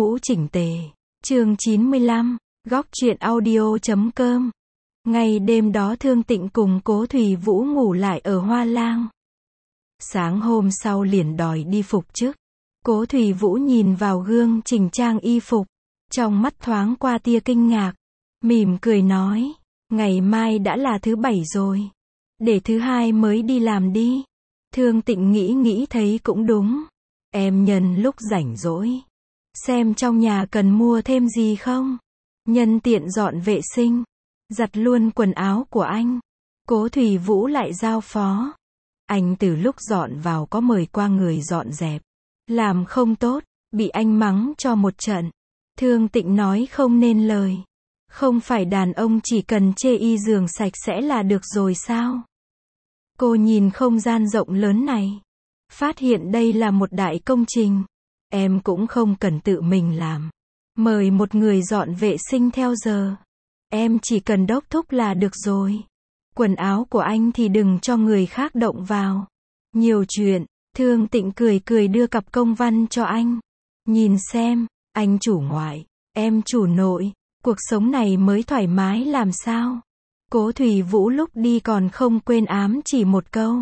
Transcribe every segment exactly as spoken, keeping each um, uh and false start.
mũ chỉnh tề. Chương chín mươi lăm, góc truyện audio chấm com. Ngày đêm đó Thương Tịnh cùng Cố Thủy Vũ ngủ lại ở Hoa Lang. Sáng hôm sau liền đòi đi phục chức. Cố Thủy Vũ nhìn vào gương chỉnh trang y phục, trong mắt thoáng qua tia kinh ngạc, mỉm cười nói, ngày mai đã là thứ bảy rồi, để thứ hai mới đi làm đi. Thương Tịnh nghĩ nghĩ thấy cũng đúng, em nhân lúc rảnh rỗi, xem trong nhà cần mua thêm gì không, nhân tiện dọn vệ sinh, giặt luôn quần áo của anh. Cố Thủy Vũ lại giao phó, anh từ lúc dọn vào có mời qua người dọn dẹp, làm không tốt, bị anh mắng cho một trận. Thương Tịnh nói không nên lời, không phải đàn ông chỉ cần chê y giường sạch sẽ là được rồi sao? Cô nhìn không gian rộng lớn này, phát hiện đây là một đại công trình, em cũng không cần tự mình làm, mời một người dọn vệ sinh theo giờ, em chỉ cần đốc thúc là được rồi. Quần áo của anh thì đừng cho người khác động vào. Nhiều chuyện. Thương Tịnh cười cười đưa cặp công văn cho anh. Nhìn xem, anh chủ ngoại, em chủ nội, cuộc sống này mới thoải mái làm sao? Cố Thủy Vũ lúc đi còn không quên ám chỉ một câu,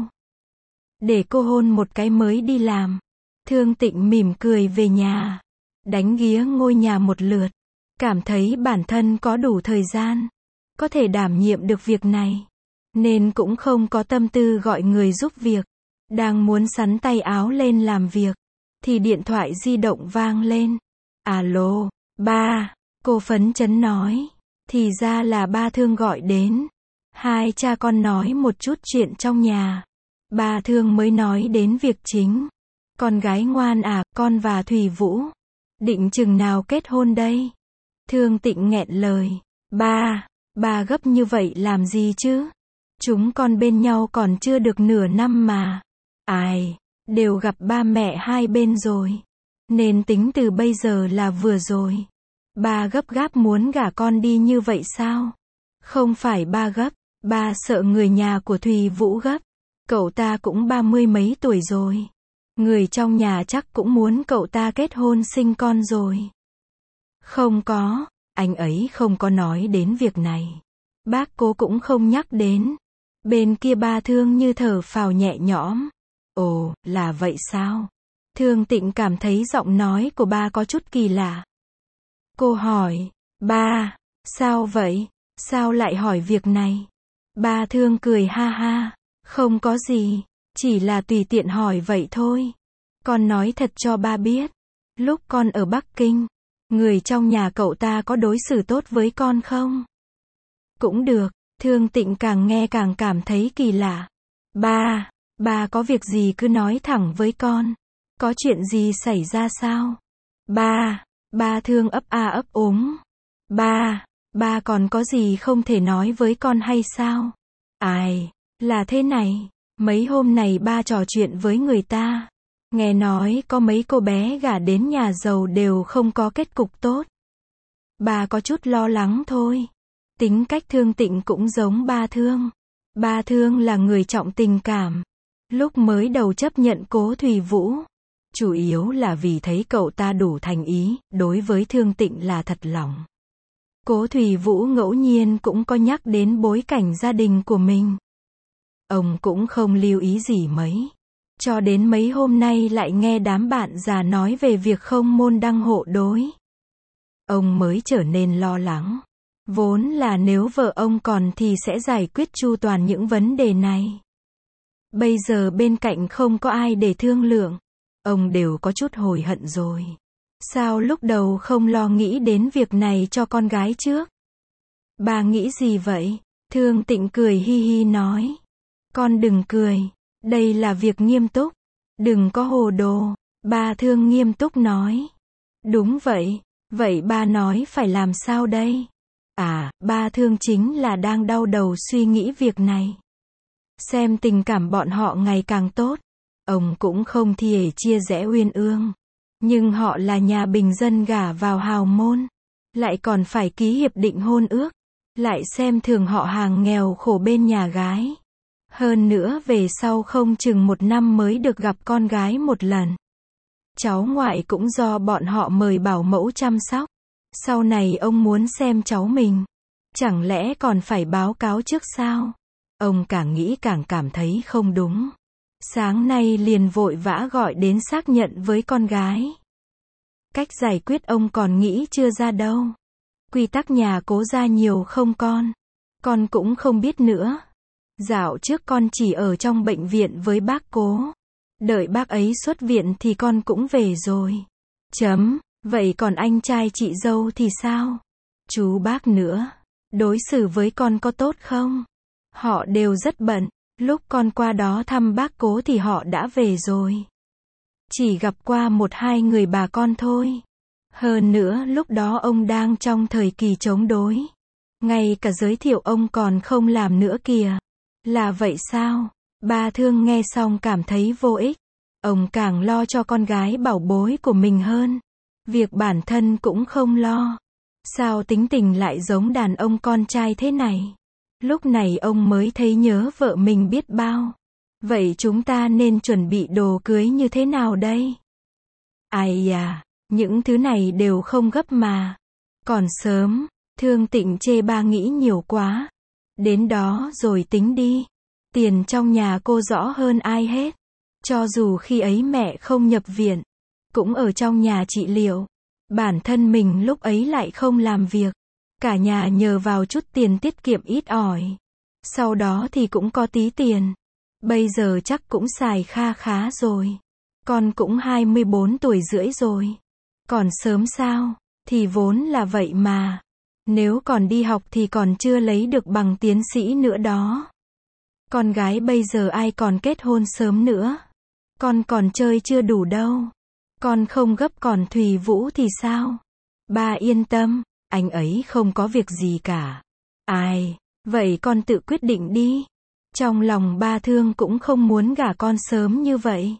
để cô hôn một cái mới đi làm. Thương Tịnh mỉm cười về nhà, đánh ghía ngôi nhà một lượt, cảm thấy bản thân có đủ thời gian, có thể đảm nhiệm được việc này, nên cũng không có tâm tư gọi người giúp việc. Đang muốn xắn tay áo lên làm việc, thì điện thoại di động vang lên. Alo, ba, cô phấn chấn nói, thì ra là ba Thương gọi đến. Hai cha con nói một chút chuyện trong nhà. Ba Thương mới nói đến việc chính. Con gái ngoan à, con và Thủy Vũ định chừng nào kết hôn đây? Thương Tịnh nghẹn lời, ba, ba gấp như vậy làm gì chứ? Chúng con bên nhau còn chưa được nửa năm mà. Ai, đều gặp ba mẹ hai bên rồi, nên tính từ bây giờ là vừa rồi. Ba gấp gáp muốn gả con đi như vậy sao? Không phải ba gấp, ba sợ người nhà của Thùy Vũ gấp. Cậu ta cũng ba mươi mấy tuổi rồi. Người trong nhà chắc cũng muốn cậu ta kết hôn sinh con rồi. Không có, anh ấy không có nói đến việc này. Bác Cố cũng không nhắc đến. Bên kia ba Thương như thở phào nhẹ nhõm. Ồ, là vậy sao? Thương Tịnh cảm thấy giọng nói của ba có chút kỳ lạ. Cô hỏi, ba, sao vậy? Sao lại hỏi việc này? Ba Thương cười ha ha, không có gì, chỉ là tùy tiện hỏi vậy thôi. Con nói thật cho ba biết, lúc con ở Bắc Kinh, người trong nhà cậu ta có đối xử tốt với con không? Cũng được. Thương Tịnh càng nghe càng cảm thấy kỳ lạ. Ba, ba có việc gì cứ nói thẳng với con. Có chuyện gì xảy ra sao? Ba, ba Thương ấp a ấp úng. Ba, ba còn có gì không thể nói với con hay sao? Ai, là thế này, mấy hôm này ba trò chuyện với người ta. Nghe nói có mấy cô bé gả đến nhà giàu đều không có kết cục tốt. Ba có chút lo lắng thôi. Tính cách Thương Tịnh cũng giống ba Thương. Ba Thương là người trọng tình cảm. Lúc mới đầu chấp nhận Cố Thủy Vũ, chủ yếu là vì thấy cậu ta đủ thành ý, đối với Thương Tịnh là thật lòng. Cố Thủy Vũ ngẫu nhiên cũng có nhắc đến bối cảnh gia đình của mình. Ông cũng không lưu ý gì mấy. Cho đến mấy hôm nay lại nghe đám bạn già nói về việc không môn đăng hộ đối. Ông mới trở nên lo lắng. Vốn là nếu vợ ông còn thì sẽ giải quyết chu toàn những vấn đề này. Bây giờ bên cạnh không có ai để thương lượng. Ông đều có chút hối hận rồi. Sao lúc đầu không lo nghĩ đến việc này cho con gái trước? Bà nghĩ gì vậy? Thương Tịnh cười hi hi nói. Con đừng cười. Đây là việc nghiêm túc. Đừng có hồ đồ. Ba Thương nghiêm túc nói. Đúng vậy. Vậy ba nói phải làm sao đây? À, ba Thương chính là đang đau đầu suy nghĩ việc này. Xem tình cảm bọn họ ngày càng tốt. Ông cũng không thìa chia rẽ uyên ương. Nhưng họ là nhà bình dân gả vào hào môn. Lại còn phải ký hiệp định hôn ước. Lại xem thường họ hàng nghèo khổ bên nhà gái. Hơn nữa về sau không chừng một năm mới được gặp con gái một lần. Cháu ngoại cũng do bọn họ mời bảo mẫu chăm sóc. Sau này ông muốn xem cháu mình. Chẳng lẽ còn phải báo cáo trước sao? Ông càng nghĩ càng cảm thấy không đúng. Sáng nay liền vội vã gọi đến xác nhận với con gái. Cách giải quyết ông còn nghĩ chưa ra đâu. Quy tắc nhà Cố gia nhiều không con? Con cũng không biết nữa. Dạo trước con chỉ ở trong bệnh viện với bác Cố. Đợi bác ấy xuất viện thì con cũng về rồi. Chấm. Vậy còn anh trai chị dâu thì sao? Chú bác nữa. Đối xử với con có tốt không? Họ đều rất bận. Lúc con qua đó thăm bác Cố thì họ đã về rồi. Chỉ gặp qua một hai người bà con thôi. Hơn nữa lúc đó ông đang trong thời kỳ chống đối. Ngay cả giới thiệu ông còn không làm nữa kìa. Là vậy sao? Ba Thương nghe xong cảm thấy vô ích. Ông càng lo cho con gái bảo bối của mình hơn. Việc bản thân cũng không lo. Sao tính tình lại giống đàn ông con trai thế này? Lúc này ông mới thấy nhớ vợ mình biết bao. Vậy chúng ta nên chuẩn bị đồ cưới như thế nào đây? Ai à, những thứ này đều không gấp mà. Còn sớm, Thương Tịnh chê ba nghĩ nhiều quá. Đến đó rồi tính đi. Tiền trong nhà cô rõ hơn ai hết. Cho dù khi ấy mẹ không nhập viện, cũng ở trong nhà trị liệu. Bản thân mình lúc ấy lại không làm việc. Cả nhà nhờ vào chút tiền tiết kiệm ít ỏi. Sau đó thì cũng có tí tiền. Bây giờ chắc cũng xài kha khá rồi. Con cũng hai mươi bốn tuổi rưỡi rồi. Còn sớm sao? Thì vốn là vậy mà. Nếu còn đi học thì còn chưa lấy được bằng tiến sĩ nữa đó. Con gái bây giờ ai còn kết hôn sớm nữa. Con còn chơi chưa đủ đâu. Con không gấp, còn Thùy Vũ thì sao? Ba yên tâm, anh ấy không có việc gì cả. Ai, vậy con tự quyết định đi. Trong lòng Ba Thương cũng không muốn gả con sớm như vậy.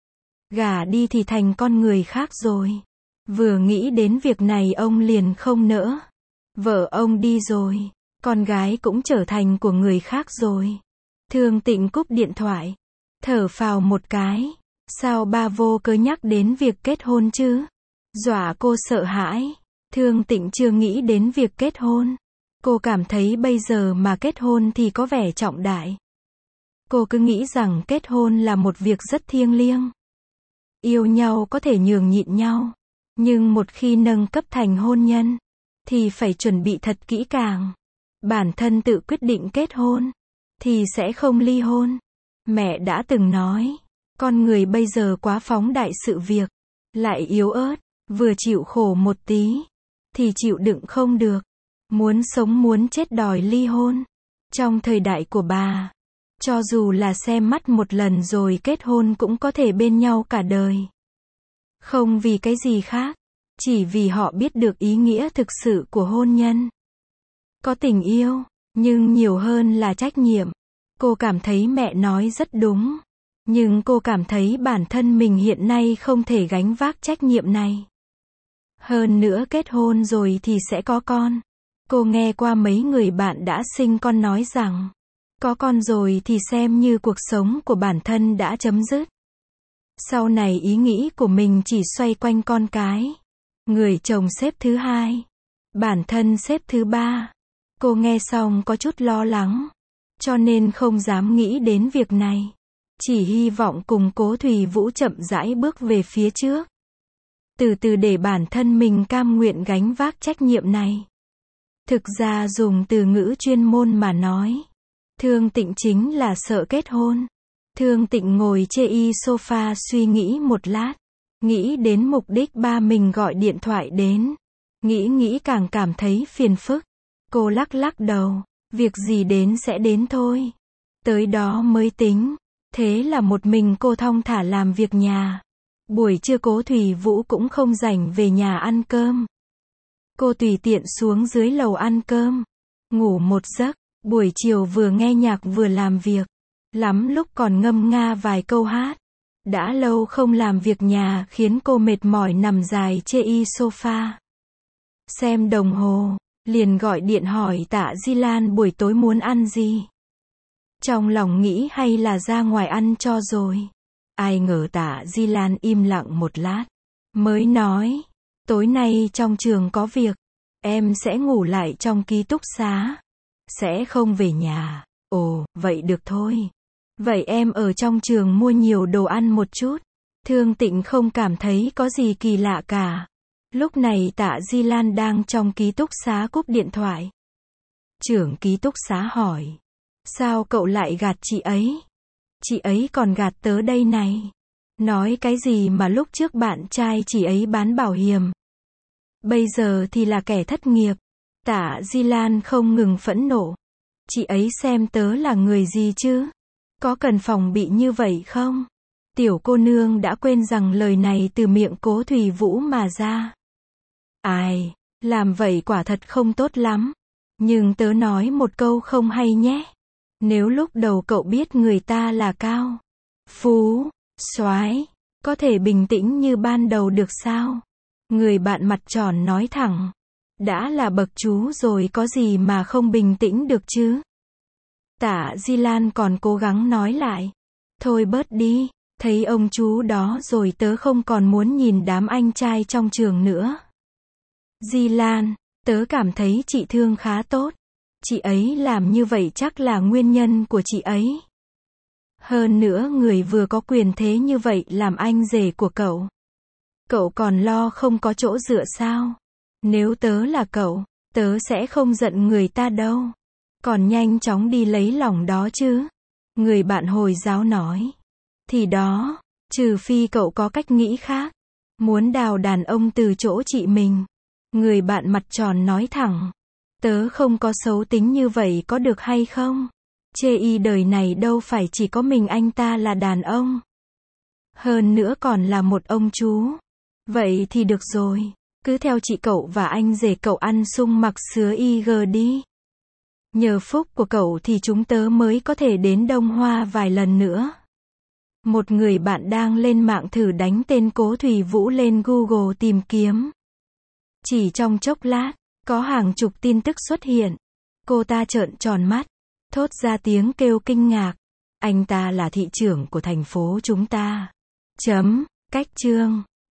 Gả đi thì thành con người khác rồi. Vừa nghĩ đến việc này ông liền không nỡ. Vợ ông đi rồi, con gái cũng trở thành của người khác rồi. Thương Tịnh cúp điện thoại, thở phào một cái. Sao ba vô cớ nhắc đến việc kết hôn chứ? Dọa cô sợ hãi. Thương Tịnh chưa nghĩ đến việc kết hôn. Cô cảm thấy bây giờ mà kết hôn thì có vẻ trọng đại. Cô cứ nghĩ rằng kết hôn là một việc rất thiêng liêng. Yêu nhau có thể nhường nhịn nhau. Nhưng một khi nâng cấp thành hôn nhân, thì phải chuẩn bị thật kỹ càng. Bản thân tự quyết định kết hôn, thì sẽ không ly hôn. Mẹ đã từng nói, con người bây giờ quá phóng đại sự việc, lại yếu ớt, vừa chịu khổ một tí, thì chịu đựng không được. Muốn sống muốn chết đòi ly hôn. Trong thời đại của bà, cho dù là xem mắt một lần rồi kết hôn cũng có thể bên nhau cả đời. Không vì cái gì khác, chỉ vì họ biết được ý nghĩa thực sự của hôn nhân. Có tình yêu, nhưng nhiều hơn là trách nhiệm. Cô cảm thấy mẹ nói rất đúng. Nhưng cô cảm thấy bản thân mình hiện nay không thể gánh vác trách nhiệm này. Hơn nữa kết hôn rồi thì sẽ có con. Cô nghe qua mấy người bạn đã sinh con nói rằng, có con rồi thì xem như cuộc sống của bản thân đã chấm dứt. Sau này ý nghĩ của mình chỉ xoay quanh con cái. Người chồng xếp thứ hai, bản thân xếp thứ ba. Cô nghe xong có chút lo lắng, cho nên không dám nghĩ đến việc này. Chỉ hy vọng cùng Cố Thùy Vũ chậm rãi bước về phía trước. Từ từ để bản thân mình cam nguyện gánh vác trách nhiệm này. Thực ra dùng từ ngữ chuyên môn mà nói, Thương Tịnh chính là sợ kết hôn. Thương Tịnh ngồi trên y sofa suy nghĩ một lát. Nghĩ đến mục đích ba mình gọi điện thoại đến. Nghĩ nghĩ càng cảm thấy phiền phức. Cô lắc lắc đầu. Việc gì đến sẽ đến thôi. Tới đó mới tính. Thế là một mình cô thong thả làm việc nhà. Buổi trưa Cố Thùy Vũ cũng không rảnh về nhà ăn cơm. Cô tùy tiện xuống dưới lầu ăn cơm. Ngủ một giấc. Buổi chiều vừa nghe nhạc vừa làm việc. Lắm lúc còn ngâm nga vài câu hát. Đã lâu không làm việc nhà khiến cô mệt mỏi nằm dài trên y sofa. Xem đồng hồ, liền gọi điện hỏi Tạ Di Lan buổi tối muốn ăn gì. Trong lòng nghĩ hay là ra ngoài ăn cho rồi. Ai ngờ Tạ Di Lan im lặng một lát, mới nói, tối nay trong trường có việc, em sẽ ngủ lại trong ký túc xá, sẽ không về nhà. Ồ, vậy được thôi. Vậy em ở trong trường mua nhiều đồ ăn một chút. Thương Tịnh không cảm thấy có gì kỳ lạ cả. Lúc này Tạ Di Lan đang trong ký túc xá cúp điện thoại. Trưởng ký túc xá hỏi, sao cậu lại gạt chị ấy? Chị ấy còn gạt tớ đây này. Nói cái gì mà lúc trước bạn trai chị ấy bán bảo hiểm, bây giờ thì là kẻ thất nghiệp. Tạ Di Lan không ngừng phẫn nộ. Chị ấy xem tớ là người gì chứ? Có cần phòng bị như vậy không? Tiểu cô nương đã quên rằng lời này từ miệng Cố Thủy Vũ mà ra. Ai, làm vậy quả thật không tốt lắm. Nhưng tớ nói một câu không hay nhé. Nếu lúc đầu cậu biết người ta là cao, phú, soái, có thể bình tĩnh như ban đầu được sao? Người bạn mặt tròn nói thẳng. Đã là bậc chú rồi có gì mà không bình tĩnh được chứ? Tạ Di Lan còn cố gắng nói lại. Thôi bớt đi, thấy ông chú đó rồi tớ không còn muốn nhìn đám anh trai trong trường nữa. Di Lan, tớ cảm thấy chị Thương khá tốt. Chị ấy làm như vậy chắc là nguyên nhân của chị ấy. Hơn nữa người vừa có quyền thế như vậy làm anh rể của cậu. Cậu còn lo không có chỗ dựa sao? Nếu tớ là cậu, tớ sẽ không giận người ta đâu. Còn nhanh chóng đi lấy lòng đó chứ. Người bạn Hồi giáo nói. Thì đó, trừ phi cậu có cách nghĩ khác. Muốn đào đàn ông từ chỗ chị mình. Người bạn mặt tròn nói thẳng. Tớ không có xấu tính như vậy có được hay không? Chê y đời này đâu phải chỉ có mình anh ta là đàn ông. Hơn nữa còn là một ông chú. Vậy thì được rồi. Cứ theo chị cậu và anh rể cậu ăn sung mặc sứa y gờ đi. Nhờ phúc của cậu thì chúng tớ mới có thể đến Đông Hoa vài lần nữa. Một người bạn đang lên mạng thử đánh tên Cố Thủy Vũ lên Google tìm kiếm. Chỉ trong chốc lát, có hàng chục tin tức xuất hiện. Cô ta trợn tròn mắt, thốt ra tiếng kêu kinh ngạc. Anh ta là thị trưởng của thành phố chúng ta. Chấm, cách chương.